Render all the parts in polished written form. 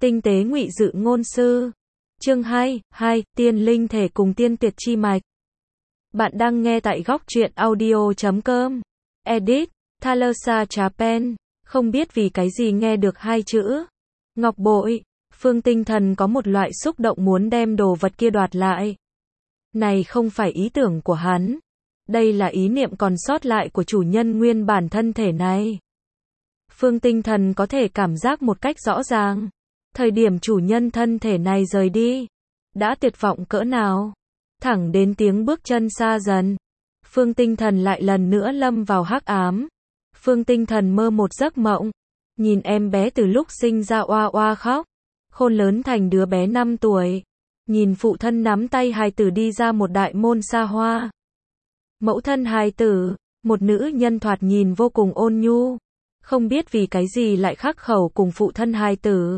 Tinh tế ngụy dự ngôn sư. Chương 2, tiên linh thể cùng tiên tuyệt chi mạch. Bạn đang nghe tại góc truyện audio.com. Edit, Thalassa Japan. Không biết vì cái gì nghe được hai chữ ngọc bội, Phương Tinh Thần có một loại xúc động muốn đem đồ vật kia đoạt lại. Này không phải ý tưởng của hắn. Đây là ý niệm còn sót lại của chủ nhân nguyên bản thân thể này. Phương Tinh Thần có thể cảm giác một cách rõ ràng. Thời điểm chủ nhân thân thể này rời đi, đã tuyệt vọng cỡ nào. Thẳng đến tiếng bước chân xa dần, Phương Tinh Thần lại lần nữa lâm vào hắc ám. Phương Tinh Thần mơ một giấc mộng, nhìn em bé từ lúc sinh ra oa oa khóc, khôn lớn thành đứa bé 5 tuổi. Nhìn phụ thân nắm tay hài tử đi ra một đại môn xa hoa. Mẫu thân hài tử, một nữ nhân thoạt nhìn vô cùng ôn nhu, không biết vì cái gì lại khắc khẩu cùng phụ thân hài tử.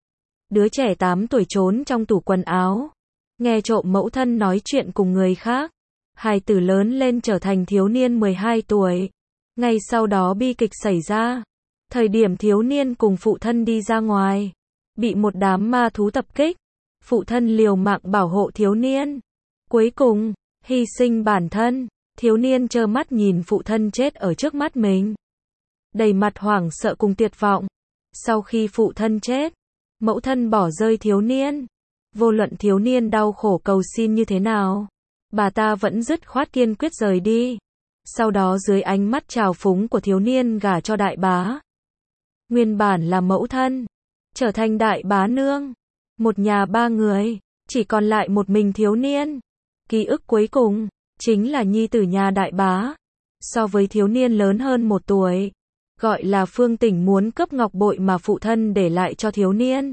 Đứa trẻ 8 tuổi trốn trong tủ quần áo, nghe trộm mẫu thân nói chuyện cùng người khác. Hài tử lớn lên trở thành thiếu niên 12 tuổi. Ngay sau đó bi kịch xảy ra. Thời điểm thiếu niên cùng phụ thân đi ra ngoài, bị một đám ma thú tập kích. Phụ thân liều mạng bảo hộ thiếu niên. Cuối cùng, hy sinh bản thân. Thiếu niên trơ mắt nhìn phụ thân chết ở trước mắt mình, đầy mặt hoảng sợ cùng tuyệt vọng. Sau khi phụ thân chết, mẫu thân bỏ rơi thiếu niên. Vô luận thiếu niên đau khổ cầu xin như thế nào, bà ta vẫn dứt khoát kiên quyết rời đi. Sau đó dưới ánh mắt trào phúng của thiếu niên gả cho đại bá. Nguyên bản là mẫu thân, trở thành đại bá nương. Một nhà 3 người, chỉ còn lại một mình thiếu niên. Ký ức cuối cùng, chính là nhi tử nhà đại bá. So với thiếu niên lớn hơn 1 tuổi. Gọi là Phương Tỉnh muốn cướp ngọc bội mà phụ thân để lại cho thiếu niên.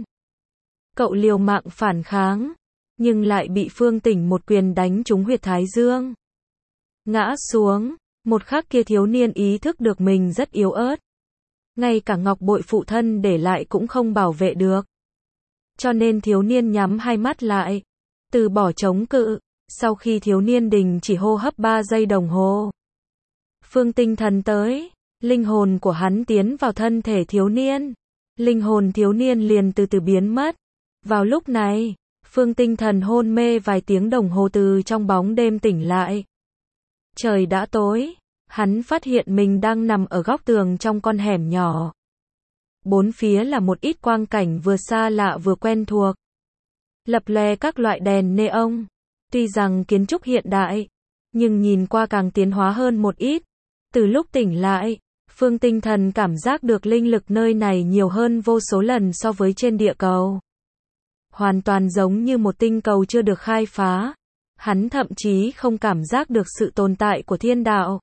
Cậu liều mạng phản kháng, nhưng lại bị Phương Tỉnh một quyền đánh trúng huyệt thái dương. Ngã xuống, một khắc kia thiếu niên ý thức được mình rất yếu ớt. Ngay cả ngọc bội phụ thân để lại cũng không bảo vệ được. Cho nên thiếu niên nhắm hai mắt lại, từ bỏ chống cự. Sau khi thiếu niên đình chỉ hô hấp 3 giây đồng hồ, Phương Tinh Thần tới, linh hồn của hắn tiến vào thân thể thiếu niên. Linh hồn thiếu niên liền từ từ biến mất. Vào lúc này, Phương Tinh Thần hôn mê vài tiếng đồng hồ từ trong bóng đêm tỉnh lại. Trời đã tối, hắn phát hiện mình đang nằm ở góc tường trong con hẻm nhỏ. Bốn phía là một ít quang cảnh vừa xa lạ vừa quen thuộc. Lập lòe các loại đèn neon. Tuy rằng kiến trúc hiện đại, nhưng nhìn qua càng tiến hóa hơn một ít. Từ lúc tỉnh lại, Phương Tinh Thần cảm giác được linh lực nơi này nhiều hơn vô số lần so với trên địa cầu. Hoàn toàn giống như một tinh cầu chưa được khai phá. Hắn thậm chí không cảm giác được sự tồn tại của thiên đạo.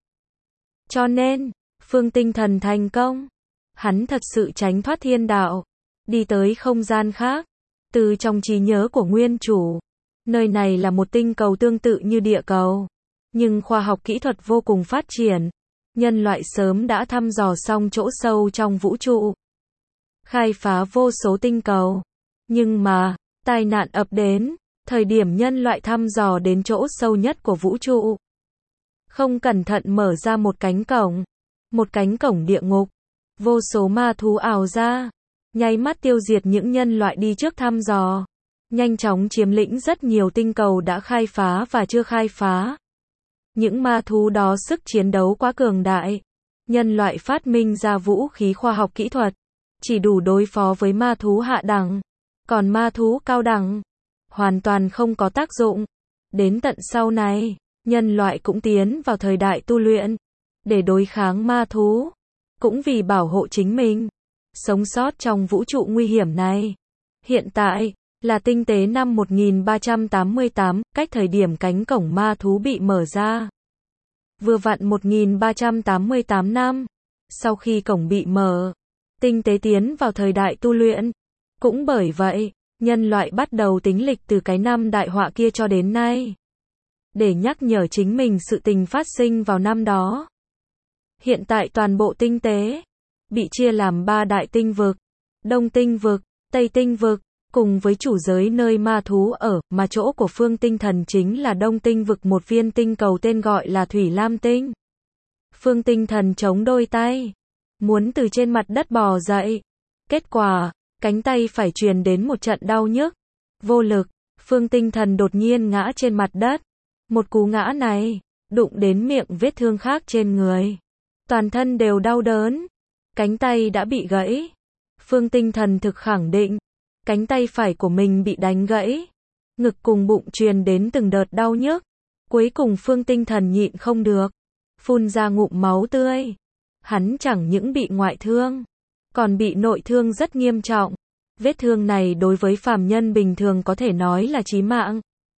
Cho nên, Phương Tinh Thần thành công. Hắn thật sự tránh thoát thiên đạo, đi tới không gian khác. Từ trong trí nhớ của nguyên chủ, nơi này là một tinh cầu tương tự như địa cầu, nhưng khoa học kỹ thuật vô cùng phát triển. Nhân loại sớm đã thăm dò xong chỗ sâu trong vũ trụ, khai phá vô số tinh cầu. Nhưng mà, tai nạn ập đến, thời điểm nhân loại thăm dò đến chỗ sâu nhất của vũ trụ. Không cẩn thận mở ra một cánh cổng địa ngục. Vô số ma thú ào ra, nháy mắt tiêu diệt những nhân loại đi trước thăm dò. Nhanh chóng chiếm lĩnh rất nhiều tinh cầu đã khai phá và chưa khai phá. Những ma thú đó sức chiến đấu quá cường đại. Nhân loại phát minh ra vũ khí khoa học kỹ thuật, chỉ đủ đối phó với ma thú hạ đẳng. Còn ma thú cao đẳng, hoàn toàn không có tác dụng. Đến tận sau này, nhân loại cũng tiến vào thời đại tu luyện, để đối kháng ma thú. Cũng vì bảo hộ chính mình, sống sót trong vũ trụ nguy hiểm này. Hiện tại, là tinh tế năm 1388, cách thời điểm cánh cổng ma thú bị mở ra. Vừa vặn 1388 năm. Sau khi cổng bị mở, tinh tế tiến vào thời đại tu luyện. Cũng bởi vậy, nhân loại bắt đầu tính lịch từ cái năm đại họa kia cho đến nay. Để nhắc nhở chính mình sự tình phát sinh vào năm đó. Hiện tại toàn bộ tinh tế bị chia làm 3 đại tinh vực, Đông tinh vực, Tây tinh vực, cùng với chủ giới nơi ma thú ở, mà chỗ của Phương Tinh Thần chính là Đông tinh vực, một viên tinh cầu tên gọi là Thủy Lam tinh. Phương Tinh Thần chống đôi tay, muốn từ trên mặt đất bò dậy. Kết quả, Cánh tay phải truyền đến một trận đau nhức, vô lực, Phương Tinh Thần đột nhiên ngã trên mặt đất. Một cú ngã này, đụng đến miệng vết thương khác trên người. Toàn thân đều đau đớn, cánh tay đã bị gãy. Phương Tinh Thần thực khẳng định, cánh tay phải của mình bị đánh gãy. Ngực cùng bụng truyền đến từng đợt đau nhức. Cuối cùng Phương Tinh Thần nhịn không được, phun ra ngụm máu tươi. Hắn chẳng những bị ngoại thương, còn bị nội thương rất nghiêm trọng. Vết thương này đối với phàm nhân bình thường có thể nói là chí mạng.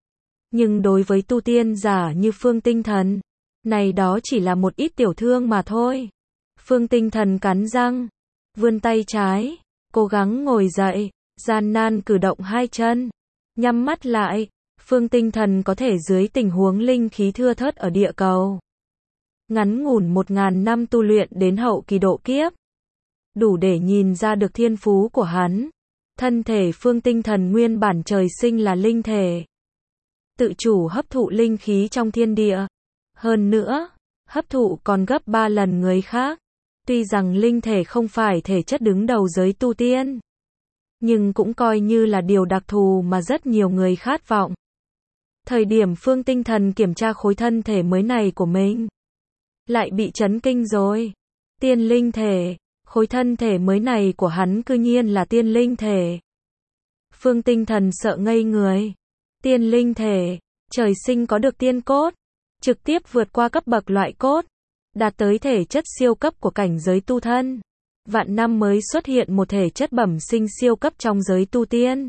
Nhưng đối với tu tiên giả như Phương Tinh Thần, này đó chỉ là một ít tiểu thương mà thôi. Phương Tinh Thần cắn răng, vươn tay trái, cố gắng ngồi dậy, gian nan cử động hai chân, nhắm mắt lại. Phương Tinh Thần có thể dưới tình huống linh khí thưa thớt ở địa cầu, ngắn ngủn 1000 năm tu luyện đến hậu kỳ độ kiếp, đủ để nhìn ra được thiên phú của hắn. Thân thể Phương Tinh Thần nguyên bản trời sinh là linh thể, tự chủ hấp thụ linh khí trong thiên địa. Hơn nữa, hấp thụ còn gấp 3 lần người khác. Tuy rằng linh thể không phải thể chất đứng đầu giới tu tiên, nhưng cũng coi như là điều đặc thù mà rất nhiều người khát vọng. Thời điểm Phương Tinh Thần kiểm tra khối thân thể mới này của mình, lại bị chấn kinh rồi. Tiên linh thể, khối thân thể mới này của hắn cư nhiên là tiên linh thể. Phương Tinh Thần sợ ngây người. Tiên linh thể, trời sinh có được tiên cốt, trực tiếp vượt qua cấp bậc loại cốt, đạt tới thể chất siêu cấp của cảnh giới tu thân. Vạn năm mới xuất hiện một thể chất bẩm sinh siêu cấp trong giới tu tiên.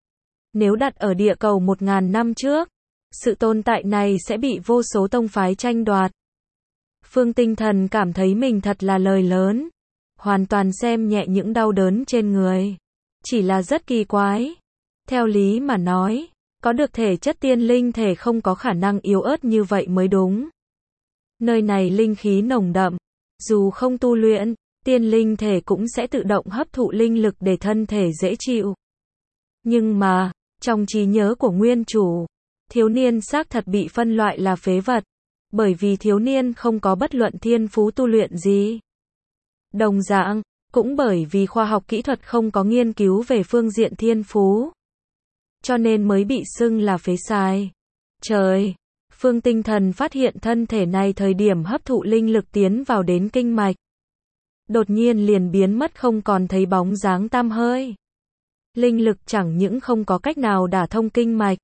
Nếu đặt ở địa cầu 1000 năm trước, sự tồn tại này sẽ bị vô số tông phái tranh đoạt. Phương Tinh Thần cảm thấy mình thật là lời lớn, hoàn toàn xem nhẹ những đau đớn trên người. Chỉ là rất kỳ quái. Theo lý mà nói, có được thể chất tiên linh thể không có khả năng yếu ớt như vậy mới đúng. Nơi này linh khí nồng đậm, dù không tu luyện, tiên linh thể cũng sẽ tự động hấp thụ linh lực để thân thể dễ chịu. Nhưng mà, trong trí nhớ của nguyên chủ, thiếu niên xác thật bị phân loại là phế vật, bởi vì thiếu niên không có bất luận thiên phú tu luyện gì. Đồng dạng, cũng bởi vì khoa học kỹ thuật không có nghiên cứu về phương diện thiên phú, cho nên mới bị xưng là phế sai. Trời! Phương Tinh Thần phát hiện thân thể này thời điểm hấp thụ linh lực tiến vào đến kinh mạch, đột nhiên liền biến mất không còn thấy bóng dáng tăm hơi. Linh lực chẳng những không có cách nào đả thông kinh mạch,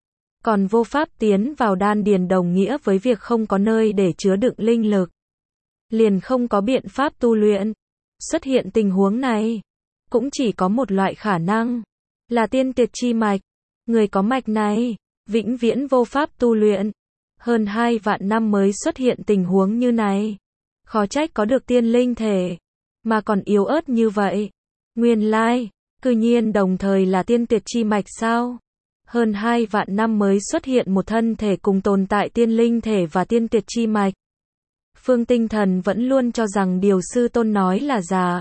còn vô pháp tiến vào đan điền, đồng nghĩa với việc không có nơi để chứa đựng linh lực, liền không có biện pháp tu luyện. Xuất hiện tình huống này, cũng chỉ có một loại khả năng, là tiên tiệt chi mạch. Người có mạch này, vĩnh viễn vô pháp tu luyện. Hơn 2 vạn năm mới xuất hiện tình huống như này. Khó trách có được tiên linh thể, mà còn yếu ớt như vậy. Nguyên lai, cư nhiên đồng thời là tiên tiệt chi mạch sao? Hơn 2 vạn năm mới xuất hiện một thân thể cùng tồn tại tiên linh thể và tiên tiệt chi mạch. Phương Tinh Thần vẫn luôn cho rằng điều sư tôn nói là giả.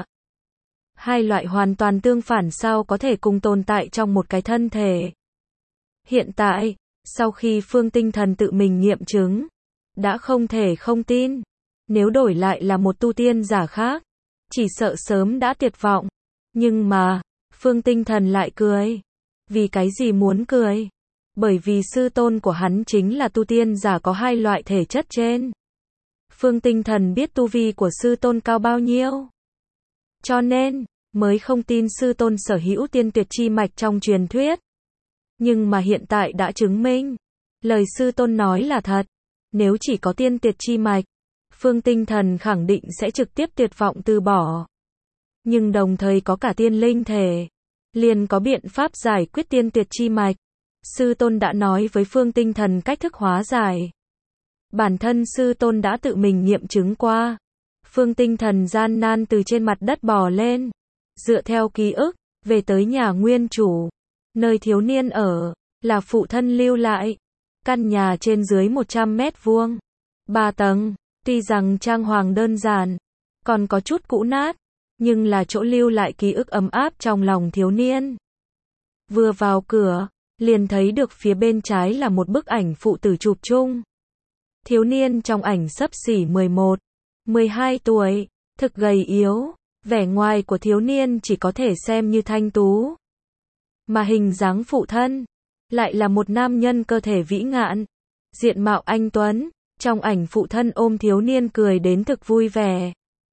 Hai loại hoàn toàn tương phản sao có thể cùng tồn tại trong một cái thân thể. Hiện tại, sau khi Phương Tinh Thần tự mình nghiệm chứng, đã không thể không tin. Nếu đổi lại là một tu tiên giả khác, chỉ sợ sớm đã tuyệt vọng. Nhưng mà, Phương Tinh Thần lại cười. Vì cái gì muốn cười? Bởi vì sư tôn của hắn chính là tu tiên giả có hai loại thể chất trên. Phương Tinh Thần biết tu vi của sư tôn cao bao nhiêu, cho nên mới không tin sư tôn sở hữu tiên tuyệt chi mạch trong truyền thuyết. Nhưng mà hiện tại đã chứng minh, lời sư tôn nói là thật. Nếu chỉ có tiên tuyệt chi mạch, Phương Tinh Thần khẳng định sẽ trực tiếp tuyệt vọng từ bỏ. Nhưng đồng thời có cả tiên linh thể, liền có biện pháp giải quyết tiên tuyệt chi mạch. Sư tôn đã nói với Phương Tinh Thần cách thức hóa giải. Bản thân sư tôn đã tự mình nghiệm chứng qua. Phương Tinh Thần gian nan từ trên mặt đất bò lên, dựa theo ký ức, về tới nhà nguyên chủ. Nơi thiếu niên ở, là phụ thân lưu lại. Căn nhà trên dưới 100 mét vuông, 3 tầng, tuy rằng trang hoàng đơn giản, còn có chút cũ nát, nhưng là chỗ lưu lại ký ức ấm áp trong lòng thiếu niên. Vừa vào cửa, liền thấy được phía bên trái là một bức ảnh phụ tử chụp chung. Thiếu niên trong ảnh xấp xỉ 11, 12 tuổi, thực gầy yếu, Vẻ ngoài của thiếu niên chỉ có thể xem như thanh tú. Mà hình dáng phụ thân, lại là một nam nhân cơ thể vĩ ngạn, diện mạo anh tuấn. Trong ảnh phụ thân ôm thiếu niên cười đến thực vui vẻ.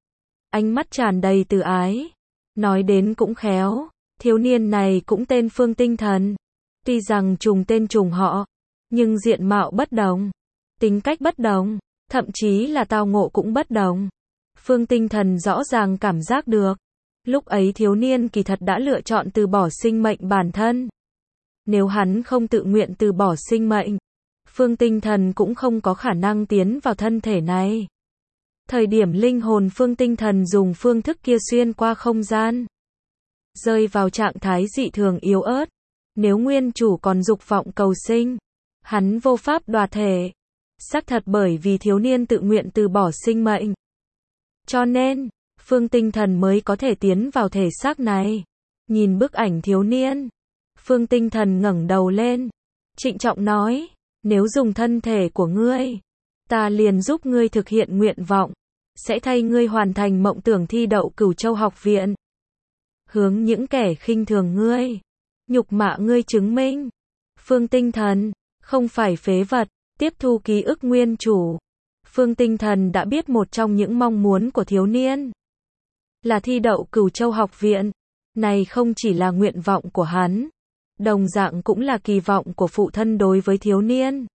Ánh mắt tràn đầy từ ái. Nói đến cũng khéo, thiếu niên này cũng tên Phương Tinh Thần. Tuy rằng trùng tên trùng họ, nhưng diện mạo bất đồng, tính cách bất đồng, thậm chí là tao ngộ cũng bất đồng. Phương Tinh Thần rõ ràng cảm giác được, lúc ấy thiếu niên kỳ thật đã lựa chọn từ bỏ sinh mệnh bản thân. Nếu hắn không tự nguyện từ bỏ sinh mệnh, Phương Tinh Thần cũng không có khả năng tiến vào thân thể này. Thời điểm linh hồn Phương Tinh Thần dùng phương thức kia xuyên qua không gian, rơi vào trạng thái dị thường yếu ớt. Nếu nguyên chủ còn dục vọng cầu sinh, hắn vô pháp đoạt thể. Xác thật bởi vì thiếu niên tự nguyện từ bỏ sinh mệnh, cho nên, Phương Tinh Thần mới có thể tiến vào thể xác này. Nhìn bức ảnh thiếu niên, Phương Tinh Thần ngẩng đầu lên, trịnh trọng nói, nếu dùng thân thể của ngươi, ta liền giúp ngươi thực hiện nguyện vọng, sẽ thay ngươi hoàn thành mộng tưởng thi đậu Cửu Châu học viện. Hướng những kẻ khinh thường ngươi, nhục mạ ngươi chứng minh, Phương Tinh Thần không phải phế vật. Tiếp thu ký ức nguyên chủ, Phương Tinh Thần đã biết một trong những mong muốn của thiếu niên là thi đậu Cửu Châu học viện. Này không chỉ là nguyện vọng của hắn, đồng dạng cũng là kỳ vọng của phụ thân đối với thiếu niên.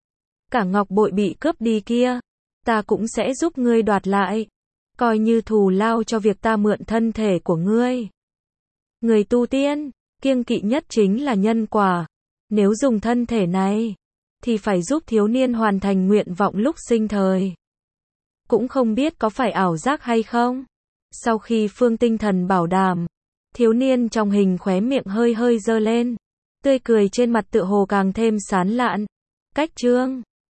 Cả ngọc bội bị cướp đi kia, ta cũng sẽ giúp ngươi đoạt lại, coi như thù lao cho việc ta mượn thân thể của ngươi. Người tu tiên, kiêng kỵ nhất chính là nhân quả. Nếu dùng thân thể này, thì phải giúp thiếu niên hoàn thành nguyện vọng lúc sinh thời. Cũng không biết có phải ảo giác hay không. Sau khi Phương Tinh Thần bảo đảm, thiếu niên trong hình khóe miệng hơi hơi giơ lên, tươi cười trên mặt tựa hồ càng thêm sán lạn. Cách chương